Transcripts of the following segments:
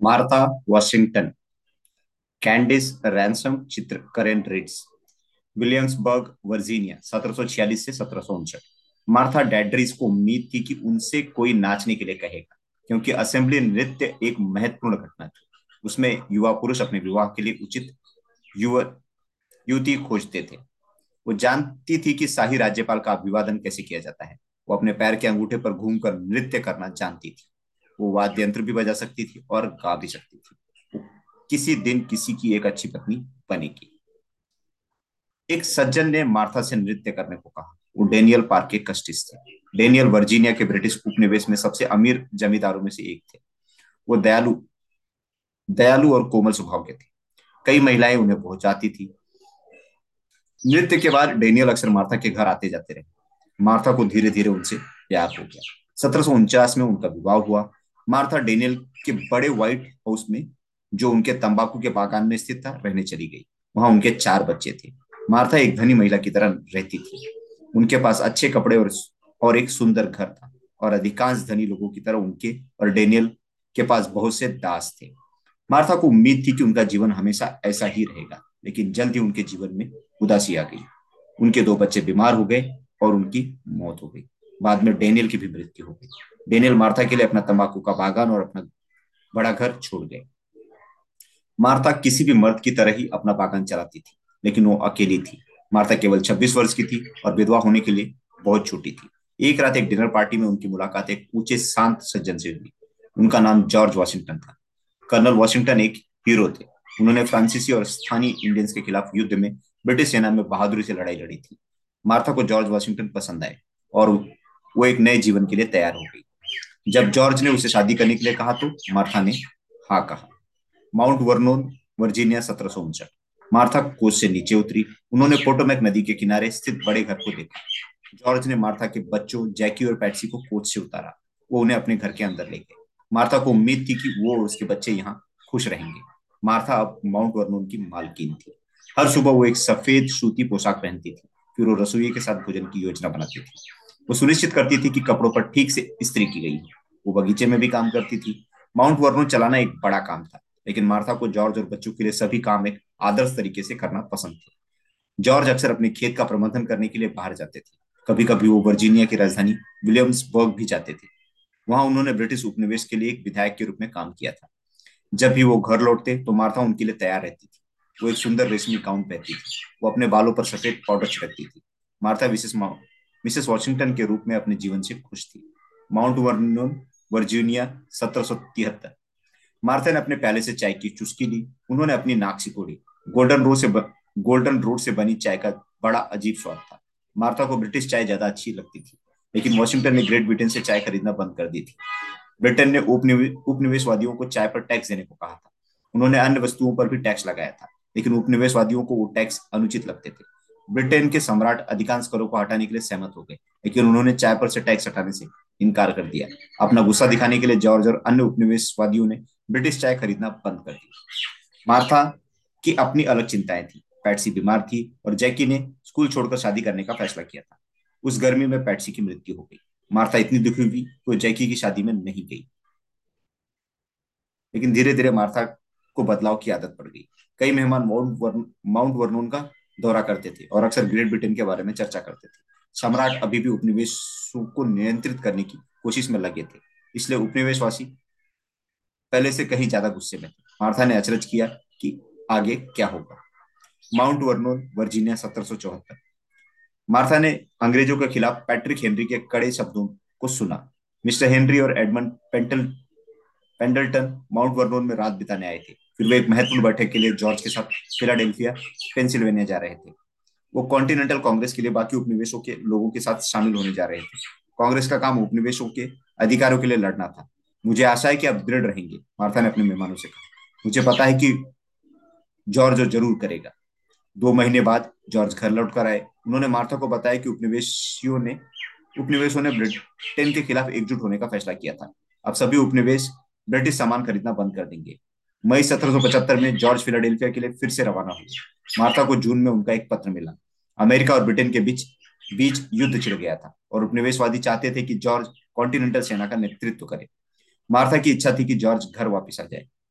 Martha Washington, कैंडिस ransom, चित्र करेन reads, Williamsburg Virginia 1746 से 1759। मार्था डैडरीज को उम्मीद थी कि उनसे कोई नाचने के लिए कहेगा, क्योंकि असेंबली नृत्य एक महत्वपूर्ण घटना थी। उसमें युवा पुरुष अपने विवाह के लिए उचित युवा युवती खोजते थे। वो जानती थी कि शाही राज्यपाल का अभिवादन कैसे किया जाता है। वो अपने पैर के अंगूठे पर घूमकर नृत्य करना जानती थी। वो वाद्य यंत्र भी बजा सकती थी और गा भी सकती थी। वो किसी दिन किसी की एक अच्छी पत्नी बनेगी। एक सज्जन ने मार्था से नृत्य करने को कहा। वो डेनियल पार्क के कस्टिस थे। डेनियल वर्जीनिया के ब्रिटिश उपनिवेश में सबसे अमीर जमींदारों में से एक थे। वो दयालु दयालु और कोमल स्वभाव के थे। कई महिलाएं उन्हें बहुत चाहती थी। नृत्य के बाद डेनियल अक्सर मार्था के घर आते जाते रहे। मार्था को धीरे धीरे उनसे प्यार हो गया। 1749 में उनका विवाह हुआ। मार्था डेनियल के बड़े व्हाइट हाउस में, जो उनके तंबाकू के बागान में स्थित था, रहने चली गई। वहां उनके 4 बच्चे थे। मार्था एक धनी महिला की तरह रहती थी। उनके पास अच्छे कपड़े और एक सुंदर घर था, और अधिकांश धनी लोगों की तरह उनके और डेनियल के पास बहुत से दास थे। मार्था को उम्मीद थी कि उनका जीवन हमेशा ऐसा ही रहेगा, लेकिन जल्द ही उनके जीवन में उदासी आ गई। उनके 2 बच्चे बीमार हो गए और उनकी मौत हो गई। बाद में डेनियल की भी मृत्यु हो गई। डेनियल मार्था के लिए अपना तंबाकू का बागान और अपना बड़ा घर छोड़ गए। मार्था किसी भी मर्द की तरह ही अपना बागान चलाती थी, लेकिन वो अकेली थी। मार्था केवल 26 वर्ष की थी और विधवा होने के लिए बहुत छोटी थी। एक रात एक डिनर पार्टी में उनकी मुलाकात एक ऊंचे शांत सज्जन से हुई। उनका नाम जॉर्ज वॉशिंगटन था। कर्नल वॉशिंगटन एक हीरो थे। उन्होंने फ्रांसीसी और स्थानीय इंडियंस के खिलाफ युद्ध में ब्रिटिश सेना में बहादुरी से लड़ाई लड़ी थी। मार्था को जॉर्ज वॉशिंगटन पसंद आए और वो एक नए जीवन के लिए तैयार हो गई। जब जॉर्ज ने उसे शादी करने के लिए कहा तो मार्था ने हाँ कहा। Mount Vernon, Virginia 1759। Martha coach से नीचे उतरी। उन्होंने पोटोमैक नदी के किनारे स्थित बड़े घर को देखा। जॉर्ज ने मार्था के बच्चों जैकी और पैट्सी को कोच से उतारा। वो उन्हें अपने घर के अंदर ले गए। मार्था को उम्मीद थी कि वो और उसके बच्चे यहाँ खुश रहेंगे। मार्था अब माउंट वर्नोन की मालकिन थी। हर सुबह वो एक सफेद सूती पोशाक पहनती थी। फिर वो रसोई के साथ भोजन की योजना बनाती थी। वो सुनिश्चित करती थी कि कपड़ों पर ठीक से इस्त्री की गई हो। वो बगीचे में भी काम करती थी। माउंट वर्नोन चलाना एक बड़ा काम था, लेकिन मार्था को जॉर्ज और बच्चों के लिए सभी काम एक आदर्श तरीके से करना पसंद था। जॉर्ज अक्सर अपने खेत का प्रबंधन करने के लिए बाहर जाते थे। कभी कभी वो वर्जीनिया की राजधानी विलियम्सबर्ग भी जाते थे। वहां उन्होंने ब्रिटिश उपनिवेश के लिए एक विधायक के रूप में काम किया था। जब भी वो घर लौटते तो मार्था उनके लिए तैयार रहती थी। वो एक सुंदर रेशमी गाउन पहनती थी। वो अपने बालों पर सफेद पाउडर छिड़कती थी। मार्था मिसेस वॉशिंगटन के रूप में अपने जीवन से खुश थी। Mount Vernon, Virginia 1773। मार्था ने अपने प्याले से चाय की चुस्की ली। उन्होंने अपनी नाक सिकोड़ी। गोल्डन रोड से गोल्डन रोड से बनी चाय का बड़ा अजीब स्वाद था। मार्था को ब्रिटिश चाय ज्यादा अच्छी लगती थी, लेकिन वॉशिंगटन ने ग्रेट ब्रिटेन से चाय खरीदना बंद कर दी थी। ब्रिटेन ने उपनिवेशवादियों को चाय पर टैक्स देने को कहा था। उन्होंने अन्य वस्तुओं पर भी टैक्स लगाया था, लेकिन उपनिवेशवादियों को वो टैक्स अनुचित लगते थे। ब्रिटेन के सम्राट अधिकांश करों को हटाने के लिए सहमत हो गए, लेकिन उन्होंने चाय पर से टैक्स हटाने से इनकार कर दिया। अपना गुस्सा दिखाने के लिए जॉर्ज और अन्य उपनिवेशवादियों ने ब्रिटिश चाय खरीदना बंद कर दिया। मार्था की अपनी अलग चिंताएं थी। पैट्सी बीमार थी और जैकी ने स्कूल छोड़कर शादी करने का फैसला किया था। उस गर्मी में पैट्सी की मृत्यु हो गई। मार्था इतनी दुखी हुई कि वो जैकी की शादी में नहीं गई। लेकिन धीरे धीरे मार्था को बदलाव की आदत पड़ गई। कई मेहमान माउंट वर्नोन का दौरा करते थे और अक्सर ग्रेट ब्रिटेन के बारे में चर्चा करते थे। सम्राट अभी भी उपनिवेशों को नियंत्रित करने की कोशिश में लगे थे, इसलिए उपनिवेशवासी पहले से कहीं ज्यादा गुस्से में थे। मार्था ने अचरज किया कि आगे क्या होगा। Mount Vernon, Virginia 1774। मार्था ने अंग्रेजों के खिलाफ पैट्रिक हेनरी के कड़े शब्दों को सुना। मिस्टर हेनरी और एडमंड पेंडल्टन माउंट वर्नोन में रात बिताने आए थे। फिर वे एक महत्वपूर्ण बैठक के लिए जॉर्ज के साथ फिलाडेल्फिया, पेंसिल्वेनिया जा रहे थे। वो कॉन्टिनेंटल कांग्रेस के लिए बाकी उपनिवेशों के लोगों के साथ शामिल होने जा रहे थे। कांग्रेस का काम उपनिवेशों के अधिकारों के लिए लड़ना था। मुझे आशा है कि आप दृढ़ रहेंगे, मार्था ने अपने मेहमानों से कहा। मुझे पता है कि जॉर्ज जरूर करेगा। 2 महीने बाद जॉर्ज घर लौट कर आए। उन्होंने मार्था को बताया कि उपनिवेशों ने ब्रिटेन के खिलाफ एकजुट होने का फैसला किया था। अब सभी उपनिवेश ब्रिटिश सामान खरीदना बंद कर देंगे। मई 1775 में जॉर्ज फिलाडेल्फिया के लिए फिर से रवाना हुए। मार्था को जून में उनका एक पत्र मिला। अमेरिका और ब्रिटेन के बीच बीच युद्ध छिड़ गया था और उपनिवेशवादी चाहते थे कि जॉर्ज कॉन्टिनेंटल सेना का नेतृत्व करे। मार्था की इच्छा थी कि जॉर्ज घर वापस आ जाए।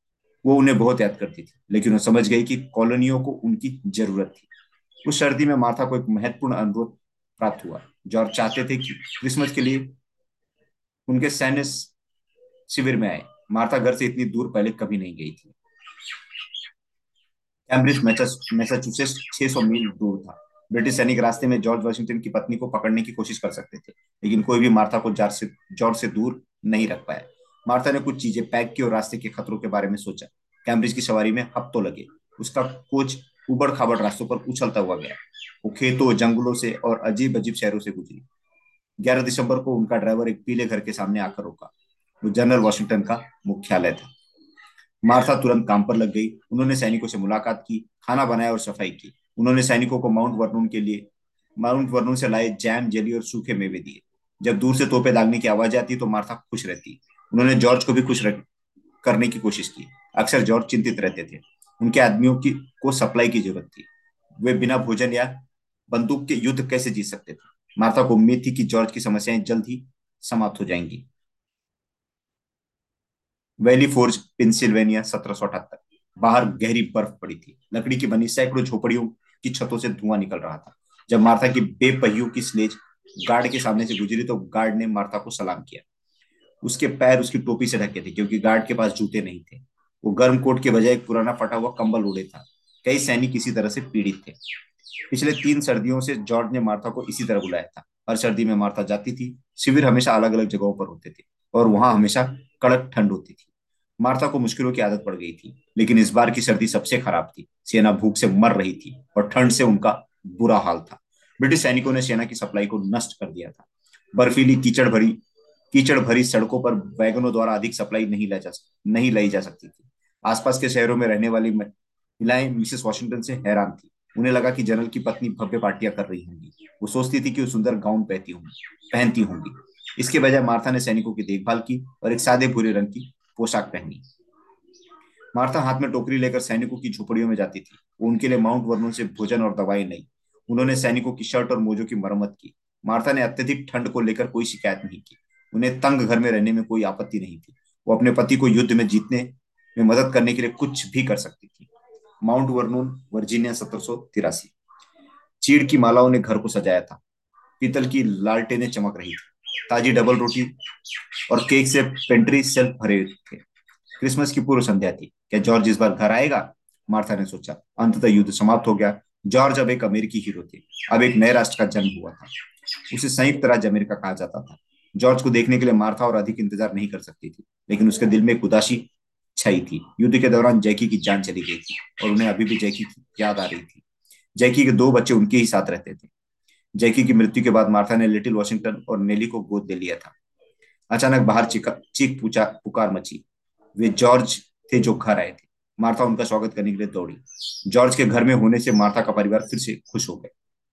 वो उन्हें बहुत याद करती थी, लेकिन वो समझ गई कि कॉलोनियों को उनकी जरूरत थी। उस सर्दी में मार्था को एक महत्वपूर्ण अनुरोध प्राप्त हुआ। जॉर्ज चाहते थे कि क्रिसमस के लिए उनके सैन्य शिविर में आए। मार्था घर से इतनी दूर पहले कभी नहीं गई थी। कैम्ब्रिज मैसाचुसेट्स 600 मील दूर था। ब्रिटिश सैनिक रास्ते में जॉर्ज वॉशिंगटन की पत्नी को पकड़ने की कोशिश कर सकते थे, लेकिन कोई भी मार्था को जॉर्ज से दूर नहीं रख पाया। मार्था ने कुछ चीजें पैक की और रास्ते के खतरों के बारे में सोचा। कैम्ब्रिज की सवारी में हफ्तों लगे। उसका कोच उबड़ खाबड़ रास्तों पर उछलता हुआ गया। वो खेतों, जंगलों से और अजीब अजीब शहरों से गुजरी। 11 दिसंबर को उनका ड्राइवर एक पीले घर के सामने आकर रुका। वो जनरल वॉशिंगटन का मुख्यालय था। मार्था तुरंत काम पर लग गई। उन्होंने सैनिकों से मुलाकात की, खाना बनाया और सफाई की। उन्होंने सैनिकों को माउंट वर्नून से लाए जैम, जेली और सूखे मेवे दिए। जब दूर से तोपे दागने की आवाज आती तो मार्था खुश रहती। उन्होंने जॉर्ज को भी करने की कोशिश की। अक्सर जॉर्ज चिंतित रहते थे। उनके आदमियों की को सप्लाई की जरूरत थी। वे बिना भोजन या बंदूक के युद्ध कैसे जीत सकते थे। मार्था को उम्मीद थी कि जॉर्ज की समस्याएं जल्द ही समाप्त हो जाएंगी। Valley Forge, Pennsylvania, 1778। बाहर गहरी बर्फ पड़ी थी। लकड़ी की बनी सैकड़ों झोपड़ियों की छतों से धुआं निकल रहा था। जब मार्था की बेपहियों की स्लेज गार्ड के सामने से गुजरी तो गार्ड ने मार्था को सलाम किया। उसके पैर उसकी टोपी से ढके थे, क्योंकि गार्ड के पास जूते नहीं थे। वो गर्म कोट के बजाय एक पुराना फटा हुआ कंबल ओढ़े था। कई सैनिक इसी तरह से पीड़ित थे। पिछले 3 सर्दियों से जॉर्ज ने मार्था को इसी तरह बुलाया था। हर सर्दी में मार्था जाती थी। शिविर हमेशा अलग अलग जगहों पर होते थे और वहां हमेशा कड़क ठंड होती थी। मार्था को मुश्किलों की आदत पड़ गई थी, लेकिन इस बार की सर्दी सबसे खराब थी। सेना भूख से मर रही थी और ठंड से उनका बुरा हाल था। ब्रिटिश सैनिकों ने सेना की सप्लाई को नष्ट कर दिया था। बर्फीली कीचड़ भरी सड़कों पर वैगनों द्वारा अधिक सप्लाई नहीं लाई जा सकती थी। आसपास के शहरों में रहने वाली महिलाएं मिसेस वॉशिंगटन से हैरान थी। उन्हें लगा कि जनरल की पत्नी भव्य पार्टियां कर रही होंगी। वो सोचती थी कि वो सुंदर गाउन पहनती होंगी। इसके बजाय मार्था ने सैनिकों की देखभाल की और एक सादे भूरे रंग की पोशाक पहनी। मार्था हाथ में टोकरी लेकर सैनिकों की झोपड़ियों में जाती थी। वो उनके लिए माउंट वर्नून से भोजन और दवाई लाई। उन्होंने सैनिकों की शर्ट और मोजों की मरम्मत की। मार्था ने अत्यधिक ठंड को लेकर कोई शिकायत नहीं की। उन्हें तंग घर में रहने में कोई आपत्ति नहीं थी। वो अपने पति को युद्ध में जीतने में मदद करने के लिए कुछ भी कर सकती थी। Mount Vernon, Virginia, 1783। चीड़ की मालाओं ने घर को सजाया था। पीतल की लालटेनें चमक रही थी। ताजी डबल रोटी और केक से पेंट्री सेल्फ भरे थे। क्रिसमस की पूर्व संध्या थी। क्या जॉर्ज इस बार घर आएगा? मार्था ने सोचा। अंततः युद्ध समाप्त हो गया। जॉर्ज अब एक अमेरिकी हीरो थे। अब एक नए राष्ट्र का जन्म हुआ था। उसे संयुक्त राज्य अमेरिका कहा जाता था। जॉर्ज को देखने के लिए मार्था और अधिक इंतजार नहीं कर सकती थी, लेकिन उसके दिल में एक उदासी छाई थी। युद्ध के दौरान जैकी की जान चली गई थी और उन्हें अभी भी जैकी की याद आ रही थी। जैकी के 2 बच्चे उनके ही साथ रहते थे। जैकी की मृत्यु के बाद मार्था ने लिटिल वॉशिंगटन और नेली को गोद ले लिया था। अचानक बाहर चीख पूछा पुकार मची। वे जॉर्ज थे जो घर आए थे। मार्था उनका स्वागत करने के लिए दौड़ी। जॉर्ज के घर में होने से मार्था का परिवार फिर से खुश हो गए।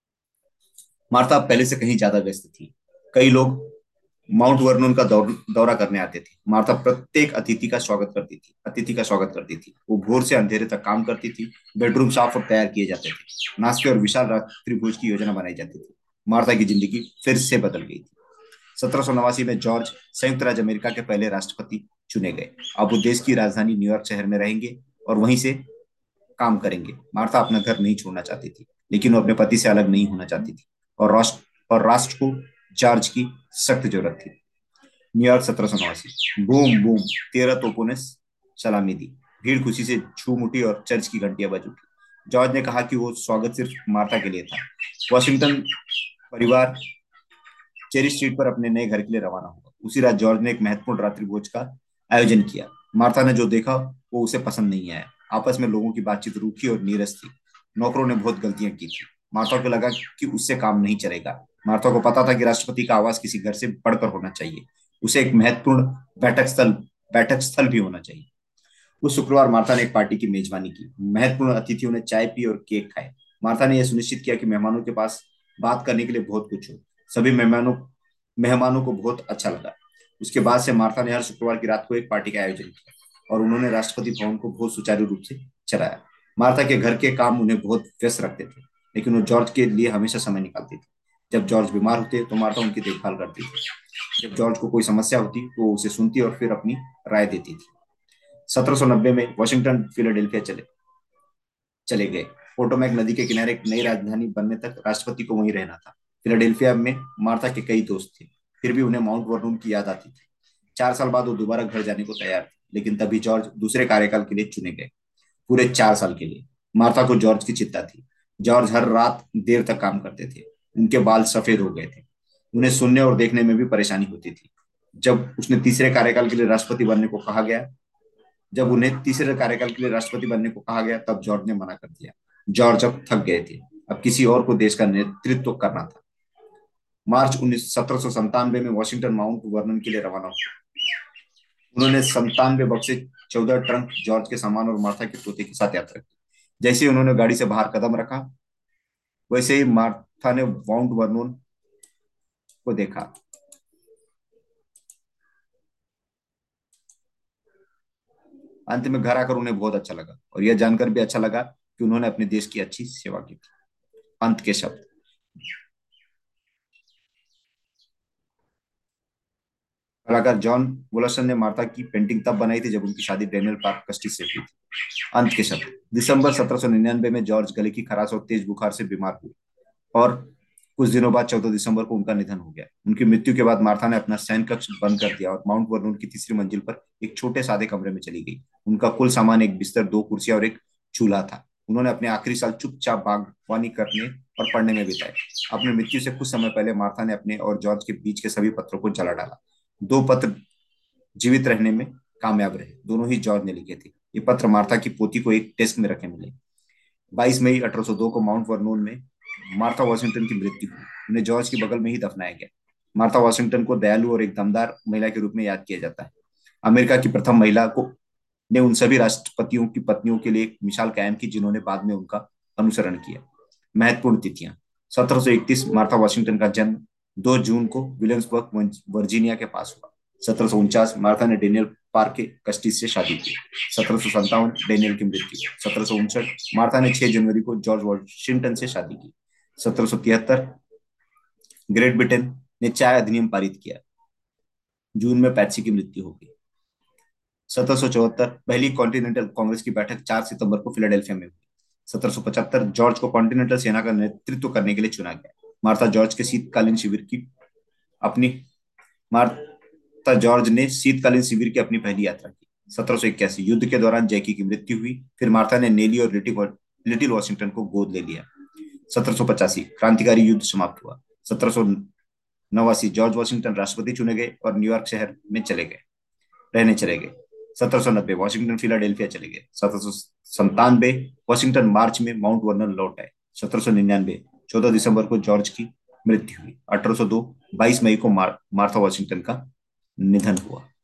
मार्था पहले से कहीं ज्यादा व्यस्त थी। कई लोग माउंट वर्नोन का दौरा करने आते थे। मार्था प्रत्येक अतिथि का स्वागत करती थी। वो भोर से अंधेरे तक काम करती थी। बेडरूम साफ और तैयार किए जाते थे। नाश्ते और विशाल रात्रि भोज की योजना बनाई जाती थी। मार्था की जिंदगी फिर से बदल गई थी। 1789 में जॉर्ज संयुक्त राज्य अमेरिका के पहले राष्ट्रपति चुने गए। अब वो देश की राजधानी न्यूयॉर्क शहर में रहेंगे और वहीं से काम करेंगे। मार्था अपना घर नहीं छोड़ना चाहती थी, लेकिन वो अपने पति से अलग नहीं होना चाहती थी। और राष्ट्र को जॉर्ज की सख्त जरूरत थी। न्यूयॉर्क, 1789। बूम बूम, 13 तोपों ने सलामी दी। भीड़ खुशी से झूम उठी और चर्च की घंटियां बज उठी। जॉर्ज ने कहा कि वो स्वागत सिर्फ मार्था के लिए था। वॉशिंगटन परिवार चेरी स्ट्रीट पर अपने नए घर के लिए रवाना हुआ। उसी रात जॉर्ज ने एक महत्वपूर्ण रात्रि भोज का आयोजन किया। मार्था ने जो देखा वो उसे पसंद नहीं आया। आपस में लोगों की बातचीत रूखी और नीरस थी। नौकरों ने बहुत गलतियां की थी। मार्था को लगा कि उससे काम नहीं चलेगा। मार्था को पता था कि राष्ट्रपति का आवास किसी घर से बढ़कर होना चाहिए। उसे एक महत्वपूर्ण बैठक स्थल भी होना चाहिए। उस शुक्रवार मार्था ने एक पार्टी की मेजबानी की। महत्वपूर्ण अतिथियों ने चाय पी और केक खाए। मार्था ने यह सुनिश्चित किया कि मेहमानों के पास बात करने के लिए बहुत कुछ हो। सभी मेहमानों को बहुत अच्छा लगा। उसके बाद से मार्था ने हर शुक्रवार की रात को एक पार्टी का आयोजन किया और उन्होंने राष्ट्रपति भवन को बहुत सुचारू रूप से चलाया। मार्था के घर के काम उन्हें बहुत व्यस्त रखते थे, लेकिन वो जॉर्ज के लिए हमेशा समय निकालती थी। जब जॉर्ज बीमार होते तो मार्था उनकी देखभाल करती थी। जब जॉर्ज को कोई समस्या होती तो वो उसे सुनती और फिर अपनी राय देती थी। 1790 में वॉशिंगटन फिलाडेल्फिया चले चले गए। पोटोमैक नदी के किनारे एक नई राजधानी बनने तक राष्ट्रपति को वहीं रहना था। फिलाडेल्फिया में मार्था के कई दोस्त थे, फिर भी उन्हें माउंट वर्नून की याद आती थी। 4 साल बाद वो दोबारा घर जाने को तैयार थे, लेकिन तभी जॉर्ज दूसरे कार्यकाल के लिए चुने गए, पूरे 4 साल के लिए। मार्था को जॉर्ज की चिंता थी। जॉर्ज हर रात देर तक काम करते थे। उनके बाल सफेद हो गए थे। उन्हें सुनने और देखने में भी परेशानी होती थी। जब उसने तीसरे कार्यकाल के लिए राष्ट्रपति बनने को कहा गया जब उन्हें तीसरे कार्यकाल के लिए राष्ट्रपति बनने को कहा गया, तब जॉर्ज ने मना कर दिया। जॉर्ज अब थक गए थे। अब किसी और को देश का नेतृत्व करना था। मार्च 1797 में वॉशिंगटन माउंट वर्नन के लिए रवाना हुआ। उन्होंने 97 बक्से 14 ट्रंक जॉर्ज के सामान और मार्था के पोते के साथ यात्रा की। जैसे ही उन्होंने गाड़ी से बाहर कदम रखा, वैसे ही मार्था ने माउंट वर्नोन को देखा। अंत में घर आकर उन्हें बहुत अच्छा लगा, और यह जानकर भी अच्छा लगा कि उन्होंने अपने देश की अच्छी सेवा की थी। अंत के शब्द। कलाकार जॉन वोलसन ने मार्था की पेंटिंग तब बनाई थी जब उनकी शादी डेनियल पार्क कस्टिस से हुई थी। अंत के शब्द। दिसंबर 1799 में जॉर्ज गले की खराश और तेज बुखार से बीमार हुए, और कुछ दिनों बाद 14 दिसंबर को उनका निधन हो गया। उनकी मृत्यु के बाद मार्था ने अपना शयन कक्ष बंद कर दिया और माउंट वर्नून की तीसरी मंजिल पर एक छोटे सादे कमरे में चली गई। उनका कुल सामान एक बिस्तर, 2 कुर्सियां और एक चूल्हा था। उन्होंने अपने आखिरी साल चुपचाप बागवानी करने और पढ़ने में बिताए। अपनी मृत्यु से कुछ समय पहले मार्था ने अपने और जॉर्ज के बीच के सभी पत्रों को जला डाला। 2 पत्र जीवित रहने में कामयाब रहे। दोनों ही जॉर्ज ने लिखे थे। ये पत्र मार्था की पोती को एक डेस्क में रखे मिले। 22 मई 1802 को माउंट वर्नून में मार्था वॉशिंगटन की मृत्यु हुई। उन्हें जॉर्ज के बगल में ही दफनाया गया। मार्था वॉशिंगटन को दयालु और एक दमदार महिला के रूप में याद किया जाता है। अमेरिका की प्रथम महिला को ने उन सभी राष्ट्रपतियों की पत्नियों के लिए एक मिसाल कायम की जिन्होंने बाद में उनका अनुसरण किया। महत्वपूर्ण तिथियां। 1731 मार्था वॉशिंगटन का जन्म 2 जून को विलियम्सबर्ग वर्जीनिया के पास हुआ। 1749 मार्था ने डेनियल पार्क के कस्टिस से शादी की। 1757 डेनियल की मृत्यु। 1759 मार्था ने 6 जनवरी को जॉर्ज वॉशिंगटन से शादी की। 1773 ग्रेट ब्रिटेन ने चाय अधिनियम पारित किया। जून में पैट्सी की मृत्यु हो गई। 1774 पहली कॉन्टिनेंटल कांग्रेस की बैठक 4 सितंबर को फिलाडेल्फिया में हुई। 1775 जॉर्ज को कॉन्टिनेंटल सेना का नेतृत्व करने के लिए चुना गया। अपनी मार्था जॉर्ज ने शीतकालीन शिविर की अपनी पहली यात्रा की। 1781 युद्ध के दौरान जैकी की मृत्यु हुई। फिर मार्था ने नेली और लिटिल वॉशिंगटन को गोद ले लिया। 1785 क्रांतिकारी युद्ध समाप्त हुआ। 1789 जॉर्ज वॉशिंगटन राष्ट्रपति चुने गए और न्यूयॉर्क शहर में चले गए। 1790 वॉशिंगटन फिलाडेल्फिया चले गए। 1797 वॉशिंगटन मार्च में माउंट वर्नन लौट आए। 1799 14 दिसंबर को जॉर्ज की मृत्यु हुई। 1802 22 मई को मार्था वॉशिंगटन का निधन हुआ।